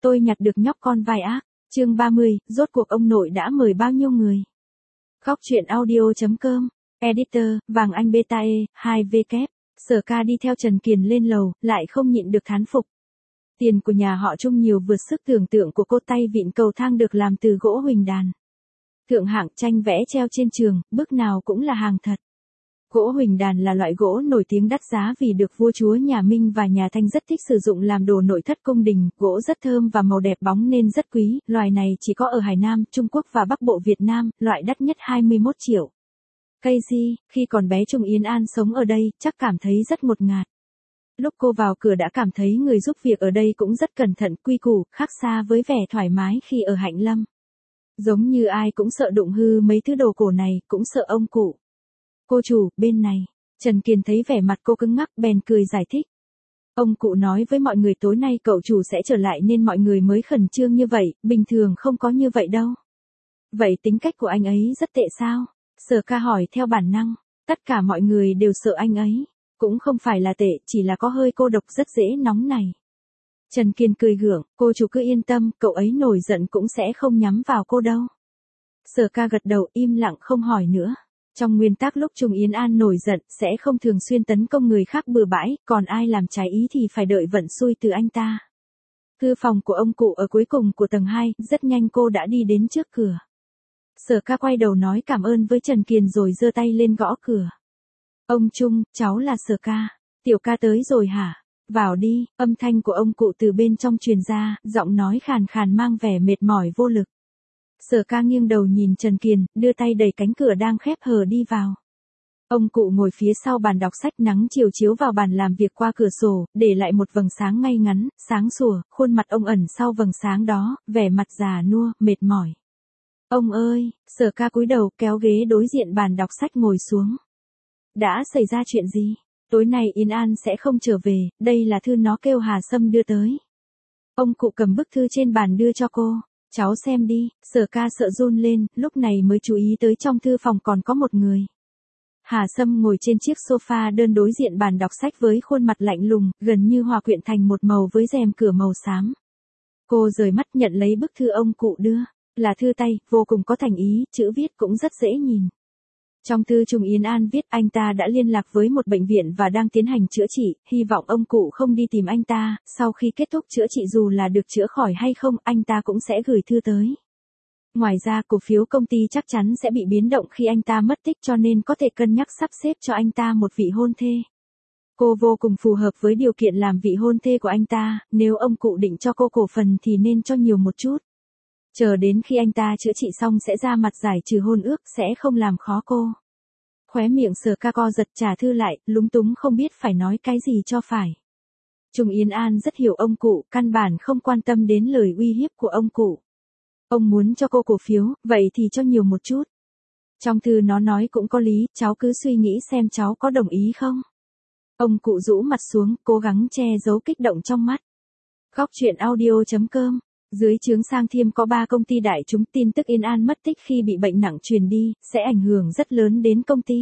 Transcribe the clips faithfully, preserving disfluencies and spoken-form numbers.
tôi nhặt được nhóc con vai ác. Chương ba mươi, rốt cuộc ông nội đã mời bao nhiêu người? Khóc chuyện audio.com, Editor, Vàng Anh Beta E, hai W. Sở Ca đi theo Trần Kiền lên lầu, lại không nhịn được thán phục. Tiền của nhà họ Trung nhiều vượt sức tưởng tượng của cô, tay vịn cầu thang được làm từ gỗ huỳnh đàn. Thượng hạng, tranh vẽ treo trên tường, bức nào cũng là hàng thật. Gỗ huỳnh đàn là loại gỗ nổi tiếng đắt giá vì được vua chúa nhà Minh và nhà Thanh rất thích sử dụng làm đồ nội thất cung đình, gỗ rất thơm và màu đẹp bóng nên rất quý, loài này chỉ có ở Hải Nam, Trung Quốc và Bắc Bộ Việt Nam, loại đắt nhất hai mươi mốt triệu. Cây gì, khi còn bé Trung Yến An sống ở đây, chắc cảm thấy rất ngột ngạt. Lúc cô vào cửa đã cảm thấy người giúp việc ở đây cũng rất cẩn thận, quy củ, khác xa với vẻ thoải mái khi ở Hạnh Lâm. Giống như ai cũng sợ đụng hư mấy thứ đồ cổ này, cũng sợ ông cụ. Cô chủ, bên này. Trần Kiền thấy vẻ mặt cô cứng ngắc bèn cười giải thích. Ông cụ nói với mọi người tối nay cậu chủ sẽ trở lại nên mọi người mới khẩn trương như vậy, bình thường không có như vậy đâu. Vậy tính cách của anh ấy rất tệ sao? Sở Ca hỏi theo bản năng. Tất cả mọi người đều sợ anh ấy. Cũng không phải là tệ, chỉ là có hơi cô độc, rất dễ nóng này. Trần Kiền cười gượng, cô chủ cứ yên tâm, cậu ấy nổi giận cũng sẽ không nhắm vào cô đâu. Sở Ca gật đầu, im lặng không hỏi nữa. Trong nguyên tắc lúc Trung Yến An nổi giận sẽ không thường xuyên tấn công người khác bừa bãi, còn ai làm trái ý thì phải đợi vận xui từ anh ta. Thư phòng của ông cụ ở cuối cùng của tầng hai, rất nhanh cô đã đi đến trước cửa. Sở Ca quay đầu nói cảm ơn với Trần Kiền rồi giơ tay lên gõ cửa. Ông Trung, cháu là Sở Ca. Tiểu Ca tới rồi hả? Vào đi, âm thanh của ông cụ từ bên trong truyền ra, giọng nói khàn khàn mang vẻ mệt mỏi vô lực. Sở Ca nghiêng đầu nhìn Trần Kiền, đưa tay đẩy cánh cửa đang khép hờ đi vào. Ông cụ ngồi phía sau bàn đọc sách, nắng chiều chiếu vào bàn làm việc qua cửa sổ, để lại một vầng sáng ngay ngắn, sáng sủa, khuôn mặt ông ẩn sau vầng sáng đó, vẻ mặt già nua, mệt mỏi. Ông ơi, Sở Ca cúi đầu kéo ghế đối diện bàn đọc sách ngồi xuống. Đã xảy ra chuyện gì? Tối nay Yến An sẽ không trở về, đây là thư nó kêu Hà Sâm đưa tới. Ông cụ cầm bức thư trên bàn đưa cho cô. Cháu xem đi. Sở Ca sợ run lên, lúc này mới chú ý tới trong thư phòng còn có một người. Hà Sâm ngồi trên chiếc sofa đơn đối diện bàn đọc sách với khuôn mặt lạnh lùng, gần như hòa quyện thành một màu với rèm cửa màu xám. Cô rời mắt nhận lấy bức thư ông cụ đưa. Là thư tay, vô cùng có thành ý, chữ viết cũng rất dễ nhìn. Trong thư Trung Yến An viết anh ta đã liên lạc với một bệnh viện và đang tiến hành chữa trị, hy vọng ông cụ không đi tìm anh ta, sau khi kết thúc chữa trị dù là được chữa khỏi hay không, anh ta cũng sẽ gửi thư tới. Ngoài ra cổ phiếu công ty chắc chắn sẽ bị biến động khi anh ta mất tích cho nên có thể cân nhắc sắp xếp cho anh ta một vị hôn thê. Cô vô cùng phù hợp với điều kiện làm vị hôn thê của anh ta, nếu ông cụ định cho cô cổ phần thì nên cho nhiều một chút. Chờ đến khi anh ta chữa trị xong sẽ ra mặt giải trừ hôn ước, sẽ không làm khó cô. Khóe miệng Sở Ca co giật, trả thư lại, lúng túng không biết phải nói cái gì cho phải. Trung Yến An rất hiểu ông cụ, căn bản không quan tâm đến lời uy hiếp của ông cụ. Ông muốn cho cô cổ phiếu, vậy thì cho nhiều một chút. Trong thư nó nói cũng có lý, cháu cứ suy nghĩ xem cháu có đồng ý không. Ông cụ rũ mặt xuống, cố gắng che giấu kích động trong mắt. Khóc chuyện audio.com. Dưới trướng Sang Thiêm có ba công ty đại chúng, tin tức Yến An mất tích khi bị bệnh nặng truyền đi, sẽ ảnh hưởng rất lớn đến công ty.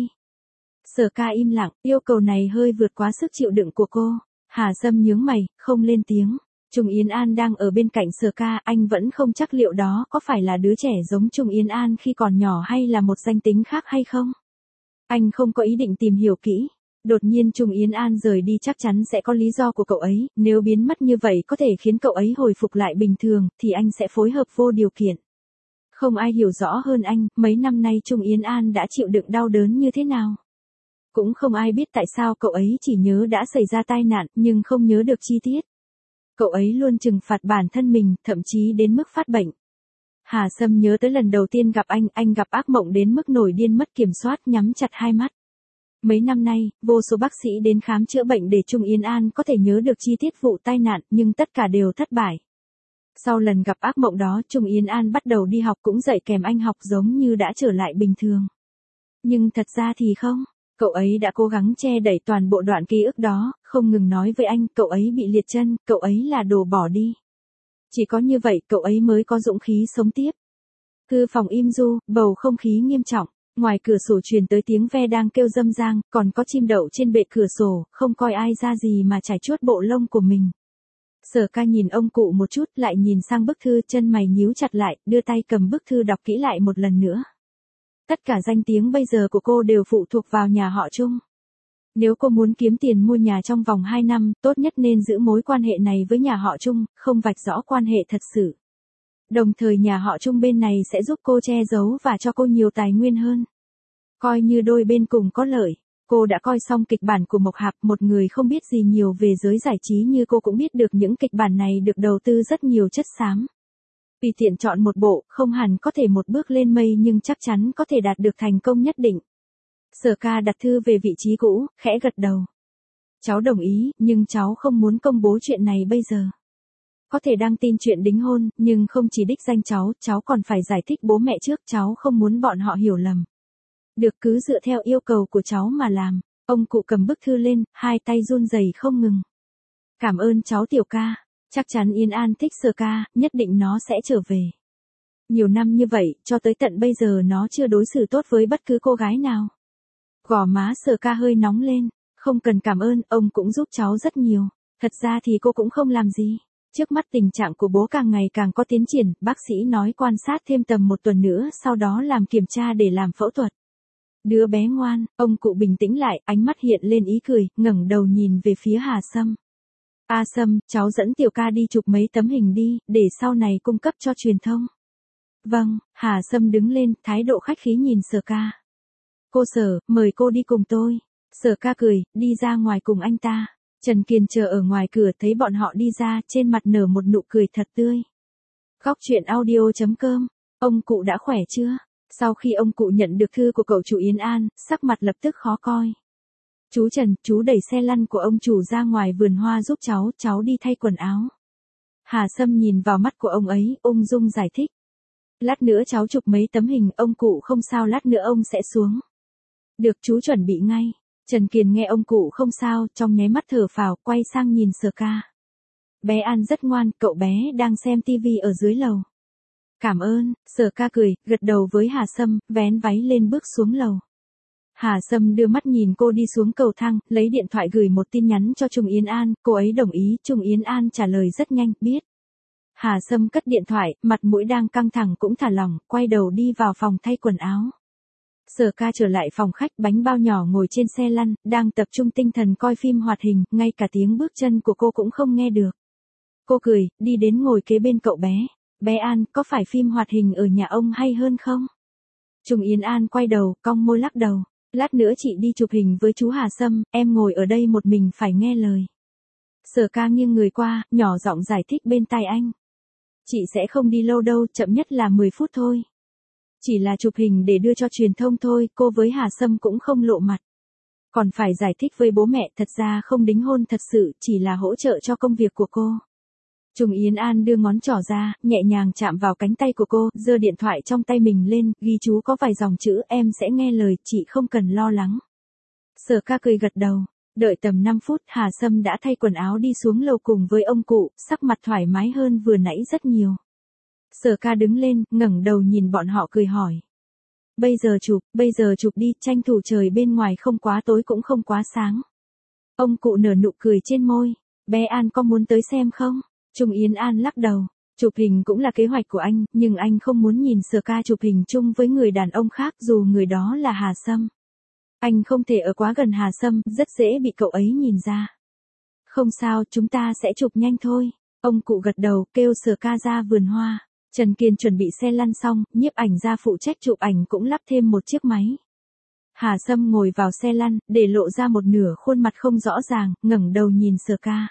Sở Ca im lặng, yêu cầu này hơi vượt quá sức chịu đựng của cô. Hà Sâm nhướng mày, không lên tiếng. Trung Yến An đang ở bên cạnh Sở Ca, anh vẫn không chắc liệu đó có phải là đứa trẻ giống Trung Yến An khi còn nhỏ hay là một danh tính khác hay không. Anh không có ý định tìm hiểu kỹ. Đột nhiên Trung Yến An rời đi chắc chắn sẽ có lý do của cậu ấy, nếu biến mất như vậy có thể khiến cậu ấy hồi phục lại bình thường, thì anh sẽ phối hợp vô điều kiện. Không ai hiểu rõ hơn anh, mấy năm nay Trung Yến An đã chịu đựng đau đớn như thế nào. Cũng không ai biết tại sao cậu ấy chỉ nhớ đã xảy ra tai nạn, nhưng không nhớ được chi tiết. Cậu ấy luôn trừng phạt bản thân mình, thậm chí đến mức phát bệnh. Hà Sâm nhớ tới lần đầu tiên gặp anh, anh gặp ác mộng đến mức nổi điên mất kiểm soát, nhắm chặt hai mắt. Mấy năm nay, vô số bác sĩ đến khám chữa bệnh để Trung Yến An có thể nhớ được chi tiết vụ tai nạn, nhưng tất cả đều thất bại. Sau lần gặp ác mộng đó, Trung Yến An bắt đầu đi học cũng dạy kèm anh học giống như đã trở lại bình thường. Nhưng thật ra thì không, cậu ấy đã cố gắng che đẩy toàn bộ đoạn ký ức đó, không ngừng nói với anh, cậu ấy bị liệt chân, cậu ấy là đồ bỏ đi. Chỉ có như vậy cậu ấy mới có dũng khí sống tiếp. Thư phòng im du, bầu không khí nghiêm trọng. Ngoài cửa sổ truyền tới tiếng ve đang kêu râm ran, còn có chim đậu trên bệ cửa sổ, không coi ai ra gì mà trải chuốt bộ lông của mình. Sở Ca nhìn ông cụ một chút, lại nhìn sang bức thư, chân mày nhíu chặt lại, đưa tay cầm bức thư đọc kỹ lại một lần nữa. Tất cả danh tiếng bây giờ của cô đều phụ thuộc vào nhà họ Trung. Nếu cô muốn kiếm tiền mua nhà trong vòng hai năm, tốt nhất nên giữ mối quan hệ này với nhà họ Trung, không vạch rõ quan hệ thật sự. Đồng thời nhà họ Trung bên này sẽ giúp cô che giấu và cho cô nhiều tài nguyên hơn. Coi như đôi bên cùng có lợi. Cô đã coi xong kịch bản của Mộc Hạp, một người không biết gì nhiều về giới giải trí như cô cũng biết được những kịch bản này được đầu tư rất nhiều chất xám. Tùy tiện chọn một bộ, không hẳn có thể một bước lên mây nhưng chắc chắn có thể đạt được thành công nhất định. Sở Ca đặt thư về vị trí cũ, khẽ gật đầu. Cháu đồng ý, nhưng cháu không muốn công bố chuyện này bây giờ. Có thể đăng tin chuyện đính hôn, nhưng không chỉ đích danh cháu, cháu còn phải giải thích bố mẹ trước, cháu không muốn bọn họ hiểu lầm. Được, cứ dựa theo yêu cầu của cháu mà làm. Ông cụ cầm bức thư lên, hai tay run rẩy không ngừng. Cảm ơn cháu Tiểu Ca, chắc chắn Yên An thích Sở Ca, nhất định nó sẽ trở về. Nhiều năm như vậy, cho tới tận bây giờ nó chưa đối xử tốt với bất cứ cô gái nào. Gò má Sở Ca hơi nóng lên, không cần cảm ơn, ông cũng giúp cháu rất nhiều. Thật ra thì cô cũng không làm gì. Trước mắt tình trạng của bố càng ngày càng có tiến triển, bác sĩ nói quan sát thêm tầm một tuần nữa, sau đó làm kiểm tra để làm phẫu thuật. Đứa bé ngoan, ông cụ bình tĩnh lại, ánh mắt hiện lên ý cười, ngẩng đầu nhìn về phía Hà Sâm. A Sâm, cháu dẫn Tiểu Ca đi chụp mấy tấm hình đi, để sau này cung cấp cho truyền thông. Vâng, Hà Sâm đứng lên, thái độ khách khí nhìn Sở Ca. Cô Sở, mời cô đi cùng tôi. Sở Ca cười, đi ra ngoài cùng anh ta. Trần Kiền chờ ở ngoài cửa thấy bọn họ đi ra, trên mặt nở một nụ cười thật tươi. Góc truyện audio chấm com, ông cụ đã khỏe chưa? Sau khi ông cụ nhận được thư của cậu chủ Yến An, sắc mặt lập tức khó coi. Chú Trần, chú đẩy xe lăn của ông chủ ra ngoài vườn hoa giúp cháu, cháu đi thay quần áo. Hà Sâm nhìn vào mắt của ông ấy, ung dung giải thích. Lát nữa cháu chụp mấy tấm hình, ông cụ không sao, lát nữa ông sẽ xuống. Được, chú chuẩn bị ngay. Trần Kiền nghe ông cụ không sao, trong nháy mắt thở phào, quay sang nhìn Sở Ca. Bé An rất ngoan, cậu bé đang xem tivi ở dưới lầu. Cảm ơn, Sở Ca cười, gật đầu với Hà Sâm, vén váy lên bước xuống lầu. Hà Sâm đưa mắt nhìn cô đi xuống cầu thang, lấy điện thoại gửi một tin nhắn cho Trung Yến An, cô ấy đồng ý, Trung Yến An trả lời rất nhanh, biết. Hà Sâm cất điện thoại, mặt mũi đang căng thẳng cũng thả lỏng, quay đầu đi vào phòng thay quần áo. Sở Ca trở lại phòng khách, bánh bao nhỏ ngồi trên xe lăn, đang tập trung tinh thần coi phim hoạt hình, ngay cả tiếng bước chân của cô cũng không nghe được. Cô cười, đi đến ngồi kế bên cậu bé. Bé An, có phải phim hoạt hình ở nhà ông hay hơn không? Trung Yến An quay đầu, cong môi lắc đầu. Lát nữa chị đi chụp hình với chú Hà Sâm, em ngồi ở đây một mình phải nghe lời. Sở Ca nghiêng người qua, nhỏ giọng giải thích bên tai anh. Chị sẽ không đi lâu đâu, chậm nhất là mười phút thôi. Chỉ là chụp hình để đưa cho truyền thông thôi, cô với Hà Sâm cũng không lộ mặt. Còn phải giải thích với bố mẹ, thật ra không đính hôn thật sự, chỉ là hỗ trợ cho công việc của cô. Trung Yến An đưa ngón trỏ ra, nhẹ nhàng chạm vào cánh tay của cô, giơ điện thoại trong tay mình lên, ghi chú có vài dòng chữ, em sẽ nghe lời, chị không cần lo lắng. Sở Ca cười gật đầu, đợi tầm năm phút, Hà Sâm đã thay quần áo đi xuống lầu cùng với ông cụ, sắc mặt thoải mái hơn vừa nãy rất nhiều. Sở Ca đứng lên, ngẩng đầu nhìn bọn họ cười hỏi. Bây giờ chụp, bây giờ chụp đi, tranh thủ trời bên ngoài không quá tối cũng không quá sáng. Ông cụ nở nụ cười trên môi, bé An có muốn tới xem không? Trung Yến An lắc đầu, chụp hình cũng là kế hoạch của anh, nhưng anh không muốn nhìn Sở Ca chụp hình chung với người đàn ông khác dù người đó là Hà Sâm. Anh không thể ở quá gần Hà Sâm, rất dễ bị cậu ấy nhìn ra. Không sao, chúng ta sẽ chụp nhanh thôi. Ông cụ gật đầu, kêu Sở Ca ra vườn hoa. Trần Kiền chuẩn bị xe lăn xong, nhiếp ảnh gia phụ trách chụp ảnh cũng lắp thêm một chiếc máy. Hà Sâm ngồi vào xe lăn, để lộ ra một nửa khuôn mặt không rõ ràng, ngẩng đầu nhìn Sở Ca.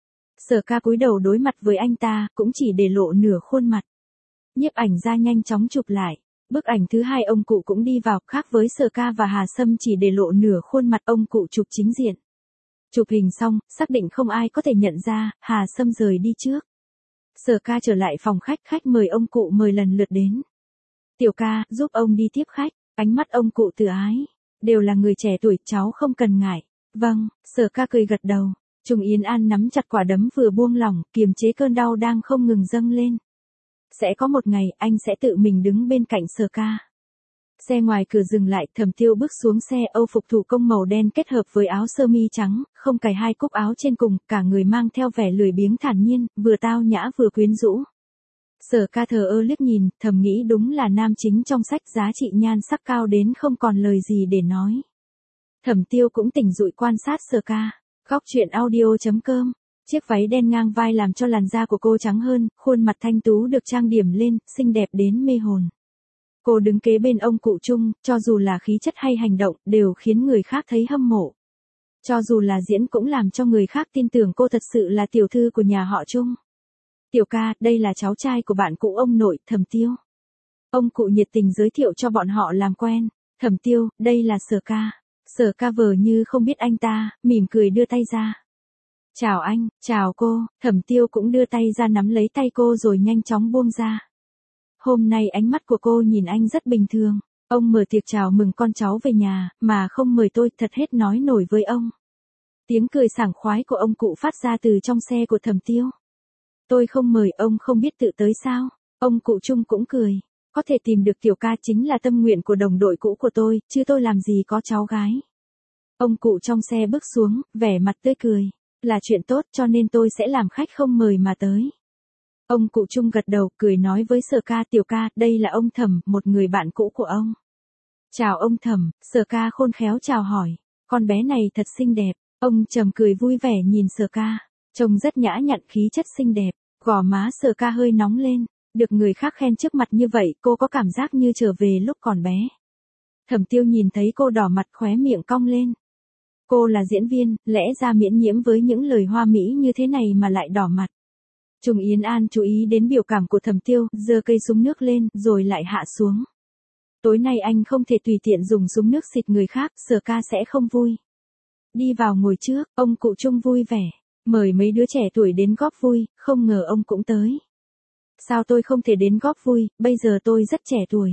Sở Ca cúi đầu đối mặt với anh ta, cũng chỉ để lộ nửa khuôn mặt. Nhiếp ảnh gia nhanh chóng chụp lại. Bức ảnh thứ hai ông cụ cũng đi vào, khác với Sở Ca và Hà Sâm chỉ để lộ nửa khuôn mặt, ông cụ chụp chính diện. Chụp hình xong, xác định không ai có thể nhận ra, Hà Sâm rời đi trước. Sở Ca trở lại phòng khách, khách mời ông cụ mời lần lượt đến. Tiểu Ca, giúp ông đi tiếp khách, ánh mắt ông cụ từ ái. Đều là người trẻ tuổi, cháu không cần ngại. Vâng, Sở Ca cười gật đầu. Trung Yến An nắm chặt quả đấm vừa buông lỏng, kiềm chế cơn đau đang không ngừng dâng lên. Sẽ có một ngày, anh sẽ tự mình đứng bên cạnh Sở Ca. Xe ngoài cửa dừng lại, Thẩm Tiêu bước xuống xe, âu phục thủ công màu đen kết hợp với áo sơ mi trắng, không cài hai cúc áo trên cùng, cả người mang theo vẻ lười biếng thản nhiên, vừa tao nhã vừa quyến rũ. Sở Ca thờ ơ liếc nhìn, thầm nghĩ đúng là nam chính trong sách, giá trị nhan sắc cao đến không còn lời gì để nói. Thẩm Tiêu cũng tỉnh dụi quan sát Sở Ca. Góc truyện audio chấm com. Chiếc váy đen ngang vai làm cho làn da của cô trắng hơn, khuôn mặt thanh tú được trang điểm lên, xinh đẹp đến mê hồn. Cô đứng kế bên ông cụ Trung, cho dù là khí chất hay hành động, đều khiến người khác thấy hâm mộ. Cho dù là diễn cũng làm cho người khác tin tưởng cô thật sự là tiểu thư của nhà họ Trung. Tiểu ca, đây là cháu trai của bạn cũ ông nội, Thẩm Tiêu. Ông cụ nhiệt tình giới thiệu cho bọn họ làm quen. Thẩm Tiêu, đây là Sở Ca. Sở Ca vờ như không biết anh ta, mỉm cười đưa tay ra. Chào anh, chào cô, Thẩm Tiêu cũng đưa tay ra nắm lấy tay cô rồi nhanh chóng buông ra. Hôm nay ánh mắt của cô nhìn anh rất bình thường. Ông mở tiệc chào mừng con cháu về nhà, mà không mời tôi, thật hết nói nổi với ông. Tiếng cười sảng khoái của ông cụ phát ra từ trong xe của Thẩm Tiêu. Tôi không mời, ông không biết tự tới sao? Ông cụ Trung cũng cười. Có thể tìm được tiểu ca chính là tâm nguyện của đồng đội cũ của tôi, chứ tôi làm gì có cháu gái. Ông cụ trong xe bước xuống, vẻ mặt tươi cười. Là chuyện tốt cho nên tôi sẽ làm khách không mời mà tới. Ông cụ Trung gật đầu, cười nói với Sở Ca, tiểu ca, đây là ông Thẩm, một người bạn cũ của ông. Chào ông Thẩm, Sở Ca khôn khéo chào hỏi. Con bé này thật xinh đẹp. Ông trầm cười vui vẻ nhìn Sở Ca. Trông rất nhã nhặn, khí chất xinh đẹp. Gò má Sở Ca hơi nóng lên. Được người khác khen trước mặt như vậy, cô có cảm giác như trở về lúc còn bé. Thẩm Tiêu nhìn thấy cô đỏ mặt, khóe miệng cong lên. Cô là diễn viên, lẽ ra miễn nhiễm với những lời hoa mỹ như thế này mà lại đỏ mặt. Trùng Yến An chú ý đến biểu cảm của Thẩm Tiêu, giơ cây súng nước lên, rồi lại hạ xuống. Tối nay anh không thể tùy tiện dùng súng nước xịt người khác, Sở Ca sẽ không vui. Đi vào ngồi trước, ông cụ Trung vui vẻ, mời mấy đứa trẻ tuổi đến góp vui, không ngờ ông cũng tới. Sao tôi không thể đến góp vui, bây giờ tôi rất trẻ tuổi.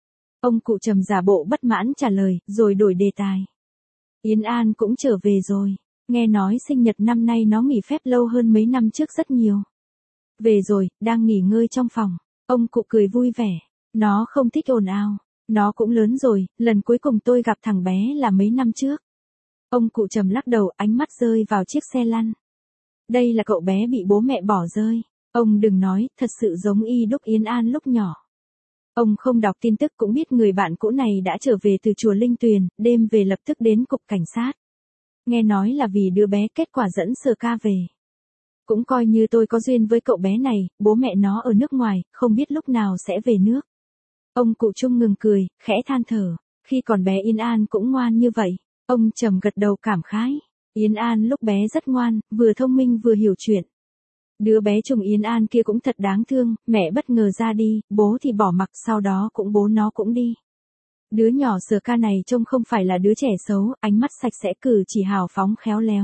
Ông cụ trầm giả bộ bất mãn trả lời, rồi đổi đề tài. Yến An cũng trở về rồi, nghe nói sinh nhật năm nay nó nghỉ phép lâu hơn mấy năm trước rất nhiều. Về rồi, đang nghỉ ngơi trong phòng, ông cụ cười vui vẻ, nó không thích ồn ào, nó cũng lớn rồi, lần cuối cùng tôi gặp thằng bé là mấy năm trước. Ông cụ trầm lắc đầu, ánh mắt rơi vào chiếc xe lăn. Đây là cậu bé bị bố mẹ bỏ rơi, ông đừng nói, thật sự giống y đúc Yến An lúc nhỏ. Ông không đọc tin tức cũng biết người bạn cũ này đã trở về từ chùa Linh Tuyền, đêm về lập tức đến cục cảnh sát. Nghe nói là vì đứa bé, kết quả dẫn Sở Ca về. Cũng coi như tôi có duyên với cậu bé này, bố mẹ nó ở nước ngoài, không biết lúc nào sẽ về nước. Ông cụ Trung ngừng cười, khẽ than thở, khi còn bé Yến An cũng ngoan như vậy. Ông trầm gật đầu cảm khái. Yến An lúc bé rất ngoan, vừa thông minh vừa hiểu chuyện. Đứa bé Trùng Yến An kia cũng thật đáng thương, mẹ bất ngờ ra đi, bố thì bỏ mặc, sau đó cũng bố nó cũng đi. Đứa nhỏ Sở Ca này trông không phải là đứa trẻ xấu, ánh mắt sạch sẽ, cử chỉ hào phóng khéo léo.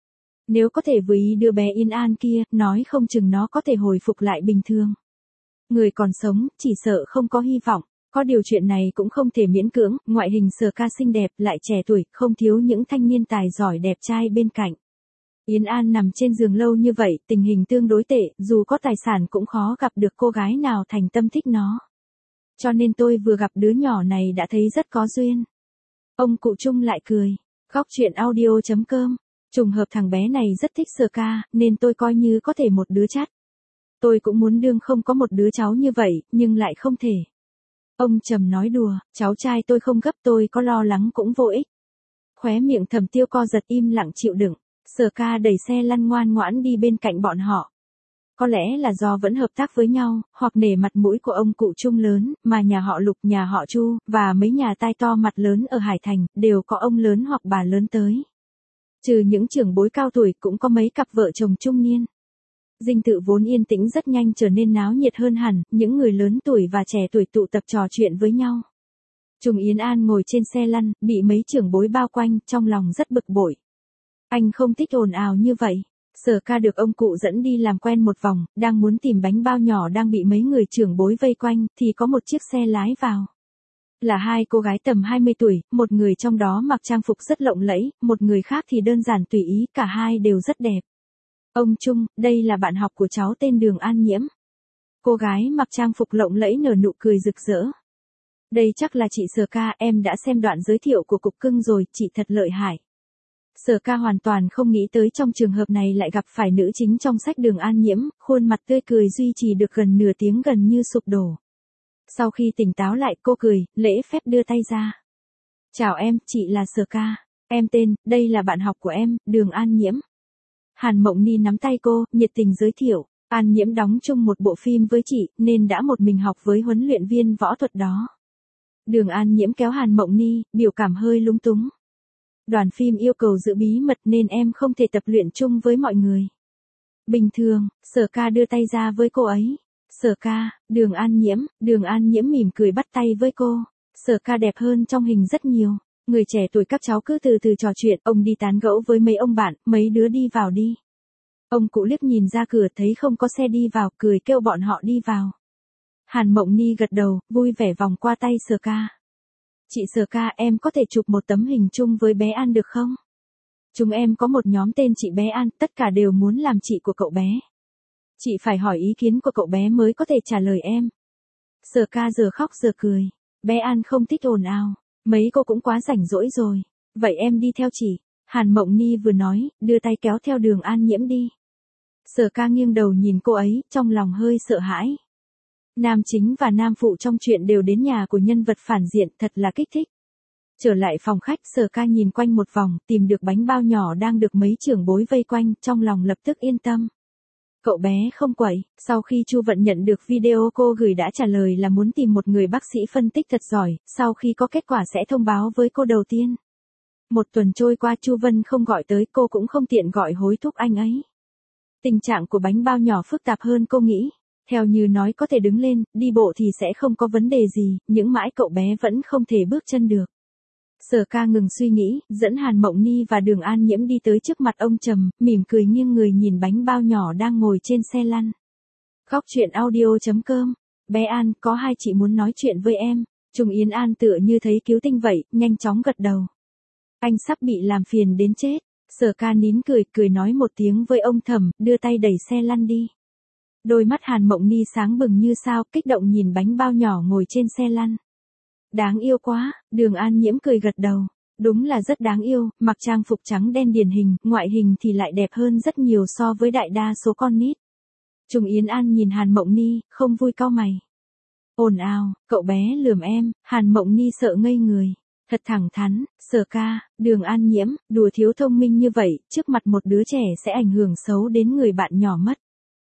Nếu có thể với đứa bé Yến An kia, nói không chừng nó có thể hồi phục lại bình thường. Người còn sống, chỉ sợ không có hy vọng. Có điều chuyện này cũng không thể miễn cưỡng, ngoại hình Sở Ca xinh đẹp, lại trẻ tuổi, không thiếu những thanh niên tài giỏi đẹp trai bên cạnh. Yến An nằm trên giường lâu như vậy, tình hình tương đối tệ, dù có tài sản cũng khó gặp được cô gái nào thành tâm thích nó. Cho nên tôi vừa gặp đứa nhỏ này đã thấy rất có duyên. Ông cụ Trung lại cười. Góc truyện audio chấm com. Trùng hợp thằng bé này rất thích Sở Ca, nên tôi coi như có thể một đứa chắt. Tôi cũng muốn đương không có một đứa cháu như vậy, nhưng lại không thể. Ông trầm nói đùa, cháu trai tôi không gấp, tôi có lo lắng cũng vô ích. Khóe miệng Thẩm Tiêu co giật, im lặng chịu đựng. Sở Ca đẩy xe lăn ngoan ngoãn đi bên cạnh bọn họ. Có lẽ là do vẫn hợp tác với nhau, hoặc nể mặt mũi của ông cụ Trung lớn, mà nhà họ Lục, nhà họ Chu, và mấy nhà tai to mặt lớn ở Hải Thành, đều có ông lớn hoặc bà lớn tới. Trừ những trưởng bối cao tuổi cũng có mấy cặp vợ chồng trung niên. Dinh thự vốn yên tĩnh rất nhanh trở nên náo nhiệt hơn hẳn, những người lớn tuổi và trẻ tuổi tụ tập trò chuyện với nhau. Trùng Yến An ngồi trên xe lăn, bị mấy trưởng bối bao quanh, trong lòng rất bực bội. Anh không thích ồn ào như vậy. Sở Ca được ông cụ dẫn đi làm quen một vòng, đang muốn tìm bánh bao nhỏ đang bị mấy người trưởng bối vây quanh, thì có một chiếc xe lái vào. Là hai cô gái tầm hai mươi tuổi, một người trong đó mặc trang phục rất lộng lẫy, một người khác thì đơn giản tùy ý, cả hai đều rất đẹp. Ông Trung, đây là bạn học của cháu tên Đường An Nhiễm. Cô gái mặc trang phục lộng lẫy nở nụ cười rực rỡ. Đây chắc là chị Sở Ca, em đã xem đoạn giới thiệu của cục cưng rồi, chị thật lợi hại. Sở Ca hoàn toàn không nghĩ tới trong trường hợp này lại gặp phải nữ chính trong sách Đường An Nhiễm, khuôn mặt tươi cười duy trì được gần nửa tiếng gần như sụp đổ. Sau khi tỉnh táo lại cô cười, lễ phép đưa tay ra. Chào em, chị là Sở Ca. Em tên, đây là bạn học của em, Đường An Nhiễm. Hàn Mộng Ni nắm tay cô, nhiệt tình giới thiệu. An Nhiễm đóng chung một bộ phim với chị, nên đã một mình học với huấn luyện viên võ thuật đó. Đường An Nhiễm kéo Hàn Mộng Ni, biểu cảm hơi lúng túng. Đoàn phim yêu cầu giữ bí mật nên em không thể tập luyện chung với mọi người. Bình thường, Sở Ca đưa tay ra với cô ấy. Sở Ca, Đường An Nhiễm, Đường An Nhiễm mỉm cười bắt tay với cô. Sở Ca đẹp hơn trong hình rất nhiều. Người trẻ tuổi các cháu cứ từ từ trò chuyện, ông đi tán gẫu với mấy ông bạn, mấy đứa đi vào đi. Ông cụ liếc nhìn ra cửa thấy không có xe đi vào, cười kêu bọn họ đi vào. Hàn Mộng Ni gật đầu, vui vẻ vòng qua tay Sở Ca. Chị Sở Ca, em có thể chụp một tấm hình chung với bé An được không? Chúng em có một nhóm tên chị bé An, tất cả đều muốn làm chị của cậu bé. Chị phải hỏi ý kiến của cậu bé mới có thể trả lời em. Sở Ca giờ khóc giờ cười. Bé An không thích ồn ào. Mấy cô cũng quá rảnh rỗi rồi. Vậy em đi theo chị. Hàn Mộng Ni vừa nói, đưa tay kéo theo Đường An Nhiễm đi. Sở Ca nghiêng đầu nhìn cô ấy, trong lòng hơi sợ hãi. Nam chính và nam phụ trong chuyện đều đến nhà của nhân vật phản diện, thật là kích thích. Trở lại phòng khách, Sở Ca nhìn quanh một vòng, tìm được bánh bao nhỏ đang được mấy trưởng bối vây quanh, trong lòng lập tức yên tâm. Cậu bé không quậy, sau khi Chu Vận nhận được video cô gửi đã trả lời là muốn tìm một người bác sĩ phân tích thật giỏi, sau khi có kết quả sẽ thông báo với cô đầu tiên. Một tuần trôi qua Chu Vân không gọi tới, cô cũng không tiện gọi hối thúc anh ấy. Tình trạng của bánh bao nhỏ phức tạp hơn cô nghĩ. Theo như nói có thể đứng lên, đi bộ thì sẽ không có vấn đề gì, nhưng mãi cậu bé vẫn không thể bước chân được. Sở Ca ngừng suy nghĩ, dẫn Hàn Mộng Ni và Đường An Nhiễm đi tới trước mặt ông Trầm, mỉm cười nghiêng người nhìn bánh bao nhỏ đang ngồi trên xe lăn. Góc truyện audio chấm com. Bé An, có hai chị muốn nói chuyện với em. Trung Yến An tựa như thấy cứu tinh vậy, nhanh chóng gật đầu. Anh sắp bị làm phiền đến chết. Sở Ca nín cười, cười nói một tiếng với ông Thẩm, đưa tay đẩy xe lăn đi. Đôi mắt Hàn Mộng Ni sáng bừng như sao, kích động nhìn bánh bao nhỏ ngồi trên xe lăn. Đáng yêu quá, Đường An Nhiễm cười gật đầu. Đúng là rất đáng yêu, mặc trang phục trắng đen điển hình, ngoại hình thì lại đẹp hơn rất nhiều so với đại đa số con nít. Trung Yến An nhìn Hàn Mộng Ni, không vui cau mày. Ồn ào, cậu bé lườm em, Hàn Mộng Ni sợ ngây người. Thật thẳng thắn, Sở Ca, Đường An Nhiễm, đùa thiếu thông minh như vậy, trước mặt một đứa trẻ sẽ ảnh hưởng xấu đến người bạn nhỏ mất.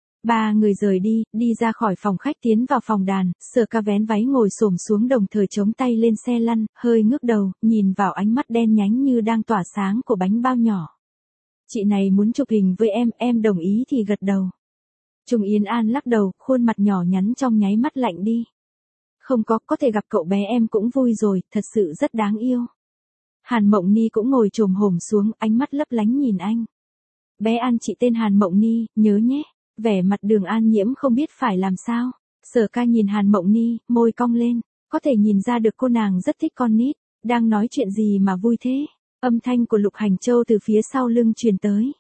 Ba người rời đi, đi ra khỏi phòng khách tiến vào phòng đàn, Sở Ca vén váy ngồi xổm xuống đồng thời chống tay lên xe lăn, hơi ngước đầu, nhìn vào ánh mắt đen nhánh như đang tỏa sáng của bánh bao nhỏ. Chị này muốn chụp hình với em, em đồng ý thì gật đầu. Trung Yến An lắc đầu, khuôn mặt nhỏ nhắn trong nháy mắt lạnh đi. Không có, có thể gặp cậu bé em cũng vui rồi, thật sự rất đáng yêu. Hàn Mộng Ni cũng ngồi chồm hổm xuống, ánh mắt lấp lánh nhìn anh. Bé An, chị tên Hàn Mộng Ni, nhớ nhé. Vẻ mặt Đường An Nhiễm không biết phải làm sao. Sở Ca nhìn Hàn Mộng Ni, môi cong lên, có thể nhìn ra được cô nàng rất thích con nít. Đang nói chuyện gì mà vui thế? Âm thanh của Lục Hành Châu từ phía sau lưng truyền tới.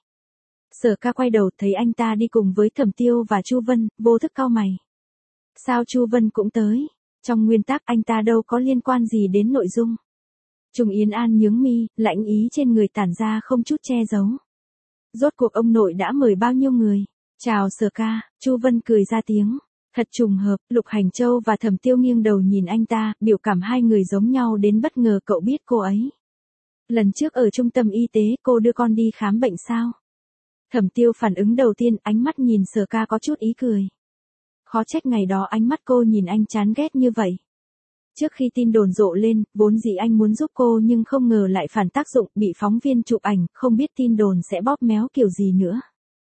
Sở Ca quay đầu thấy anh ta đi cùng với Thẩm Tiêu và Chu Vân, vô thức cau mày. Sao Chu Vân cũng tới? Trong nguyên tắc anh ta đâu có liên quan gì đến nội dung. Trung Yến An nhướng mi, lãnh ý trên người tản ra không chút che giấu. Rốt cuộc ông nội đã mời bao nhiêu người? Chào Sở Ca, Chu Vân cười ra tiếng. Thật trùng hợp, Lục Hành Châu và Thẩm Tiêu nghiêng đầu nhìn anh ta, biểu cảm hai người giống nhau đến bất ngờ. Cậu biết cô ấy? Lần trước ở trung tâm y tế cô đưa con đi khám bệnh sao? Thẩm Tiêu phản ứng đầu tiên, ánh mắt nhìn Sở Ca có chút ý cười. Khó trách ngày đó ánh mắt cô nhìn anh chán ghét như vậy. Trước khi tin đồn rộ lên, vốn dĩ anh muốn giúp cô nhưng không ngờ lại phản tác dụng, bị phóng viên chụp ảnh, không biết tin đồn sẽ bóp méo kiểu gì nữa.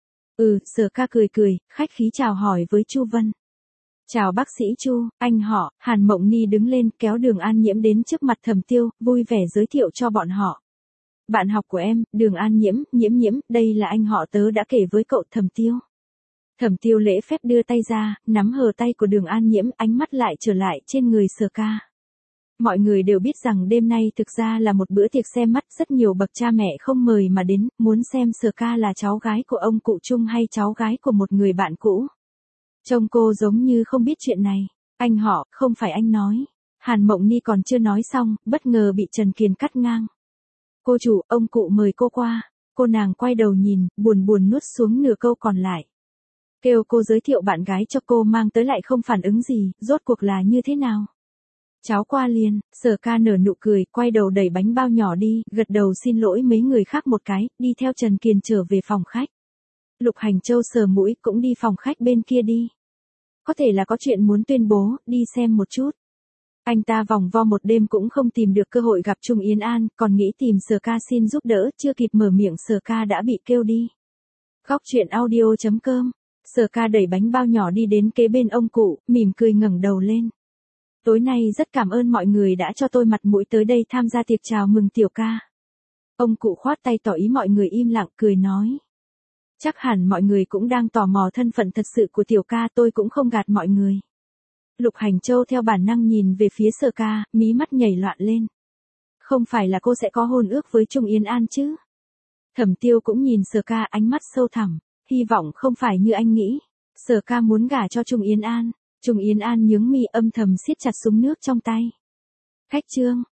Ừ, Sở Ca cười cười, khách khí chào hỏi với Chu Vân. Chào bác sĩ Chu, anh họ. Hàn Mộng Ni đứng lên kéo Đường An Nhiễm đến trước mặt Thẩm Tiêu, vui vẻ giới thiệu cho bọn họ. Bạn học của em, Đường An Nhiễm, Nhiễm Nhiễm, đây là anh họ tớ đã kể với cậu. Thẩm Tiêu. Thẩm Tiêu lễ phép đưa tay ra, nắm hờ tay của Đường An Nhiễm, ánh mắt lại trở lại trên người Sở Ca. Mọi người đều biết rằng đêm nay thực ra là một bữa tiệc xem mắt, rất nhiều bậc cha mẹ không mời mà đến, muốn xem Sở Ca là cháu gái của ông cụ Trung hay cháu gái của một người bạn cũ. Trông cô giống như không biết chuyện này. Anh họ, không phải anh nói. Hàn Mộng Ni còn chưa nói xong, bất ngờ bị Trần Kiền cắt ngang. Cô chủ, ông cụ mời cô qua. Cô nàng quay đầu nhìn, buồn buồn nuốt xuống nửa câu còn lại. Kêu cô giới thiệu bạn gái cho cô mang tới lại không phản ứng gì, rốt cuộc là như thế nào? Cháu qua liền, Sở Ca nở nụ cười, quay đầu đẩy bánh bao nhỏ đi, gật đầu xin lỗi mấy người khác một cái, đi theo Trần Kiền trở về phòng khách. Lục Hành Châu sờ mũi cũng đi phòng khách bên kia đi. Có thể là có chuyện muốn tuyên bố, đi xem một chút. Anh ta vòng vo một đêm cũng không tìm được cơ hội gặp Trung Yến An, còn nghĩ tìm Sở Ca xin giúp đỡ, chưa kịp mở miệng Sở Ca đã bị kêu đi. Góc truyện audio chấm com. Sở Ca đẩy bánh bao nhỏ đi đến kế bên ông cụ, mỉm cười ngẩng đầu lên. Tối nay rất cảm ơn mọi người đã cho tôi mặt mũi tới đây tham gia tiệc chào mừng tiểu ca. Ông cụ khoát tay tỏ ý mọi người im lặng, cười nói. Chắc hẳn mọi người cũng đang tò mò thân phận thật sự của tiểu ca, tôi cũng không gạt mọi người. Lục Hành Châu theo bản năng nhìn về phía Sở Ca, mí mắt nhảy loạn lên. Không phải là cô sẽ có hôn ước với Trung Yến An chứ? Thẩm Tiêu cũng nhìn Sở Ca, ánh mắt sâu thẳm, hy vọng không phải như anh nghĩ. Sở Ca muốn gả cho Trung Yến An. Trung Yến An nhướng mi, âm thầm siết chặt súng nước trong tay. Khách trương,